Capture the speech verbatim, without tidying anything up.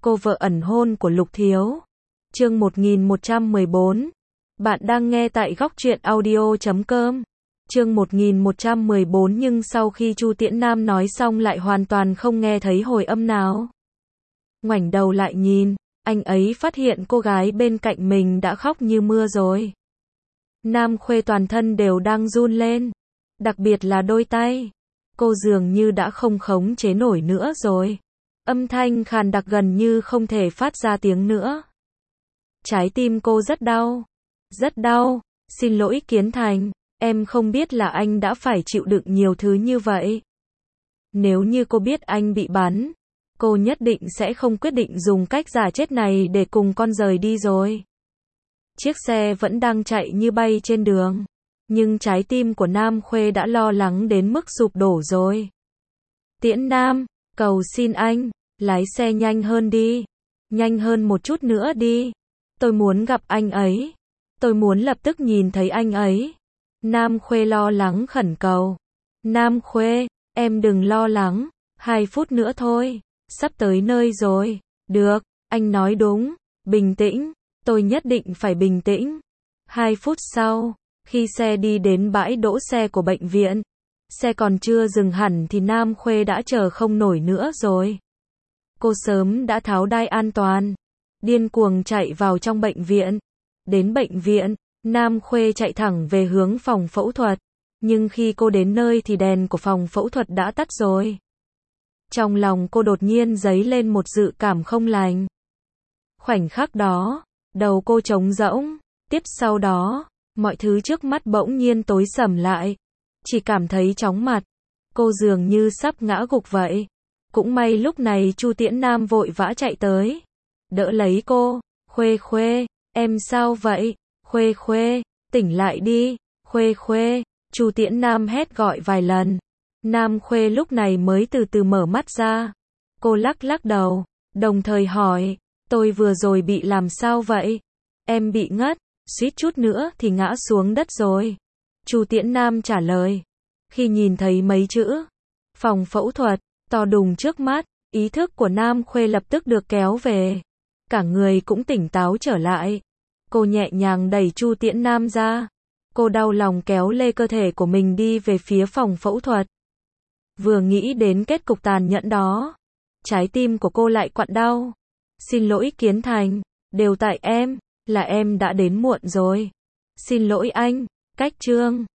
Cô vợ ẩn hôn của Lục Thiếu. Chương một nghìn một trăm mười bốn. Bạn đang nghe tại góc truyện audio chấm com. Chương một nghìn một trăm mười bốn nhưng sau khi Chu Tiễn Nam nói xong lại hoàn toàn không nghe thấy hồi âm nào. Ngoảnh đầu lại nhìn, anh ấy phát hiện cô gái bên cạnh mình đã khóc như mưa rồi. Nam Khuê toàn thân đều đang run lên, đặc biệt là đôi tay. Cô dường như đã không khống chế nổi nữa rồi. Âm thanh khàn đặc gần như không thể phát ra tiếng nữa. Trái tim cô rất đau, rất đau. Xin lỗi Kiến Thành, em không biết là anh đã phải chịu đựng nhiều thứ như vậy. Nếu như cô biết anh bị bắn, cô nhất định sẽ không quyết định dùng cách giả chết này để cùng con rời đi rồi. Chiếc xe vẫn đang chạy như bay trên đường, nhưng trái tim của Nam Khuê đã lo lắng đến mức sụp đổ rồi. Tiễn Nam, cầu xin anh, lái xe nhanh hơn đi, nhanh hơn một chút nữa đi. Tôi muốn gặp anh ấy, tôi muốn lập tức nhìn thấy anh ấy. Nam Khuê lo lắng khẩn cầu. Nam Khuê, em đừng lo lắng, hai phút nữa thôi, sắp tới nơi rồi. Được, anh nói đúng, bình tĩnh, tôi nhất định phải bình tĩnh. Hai phút sau, khi xe đi đến bãi đỗ xe của bệnh viện, xe còn chưa dừng hẳn thì Nam Khuê đã chờ không nổi nữa rồi. Cô sớm đã tháo đai an toàn, điên cuồng chạy vào trong bệnh viện. Đến bệnh viện, Nam Khuê chạy thẳng về hướng phòng phẫu thuật, nhưng khi cô đến nơi thì đèn của phòng phẫu thuật đã tắt rồi. Trong lòng cô đột nhiên dấy lên một dự cảm không lành. Khoảnh khắc đó, đầu cô trống rỗng, tiếp sau đó, mọi thứ trước mắt bỗng nhiên tối sầm lại, chỉ cảm thấy chóng mặt, cô dường như sắp ngã gục vậy. Cũng may lúc này Chu Tiễn Nam vội vã chạy tới, đỡ lấy cô. Khuê Khuê, em sao vậy? Khuê Khuê, tỉnh lại đi, Khuê Khuê. Chu Tiễn Nam hét gọi vài lần. Nam Khuê lúc này mới từ từ mở mắt ra. Cô lắc lắc đầu, đồng thời hỏi, tôi vừa rồi bị làm sao vậy? Em bị ngất, suýt chút nữa thì ngã xuống đất rồi. Chu Tiễn Nam trả lời. Khi nhìn thấy mấy chữ phòng phẫu thuật to đùng trước mắt, ý thức của Nam Khuê lập tức được kéo về. Cả người cũng tỉnh táo trở lại. Cô nhẹ nhàng đẩy Chu Tiễn Nam ra. Cô đau lòng kéo lê cơ thể của mình đi về phía phòng phẫu thuật. Vừa nghĩ đến kết cục tàn nhẫn đó, trái tim của cô lại quặn đau. Xin lỗi Kiến Thành, đều tại em, là em đã đến muộn rồi. Xin lỗi anh, Cách Trương.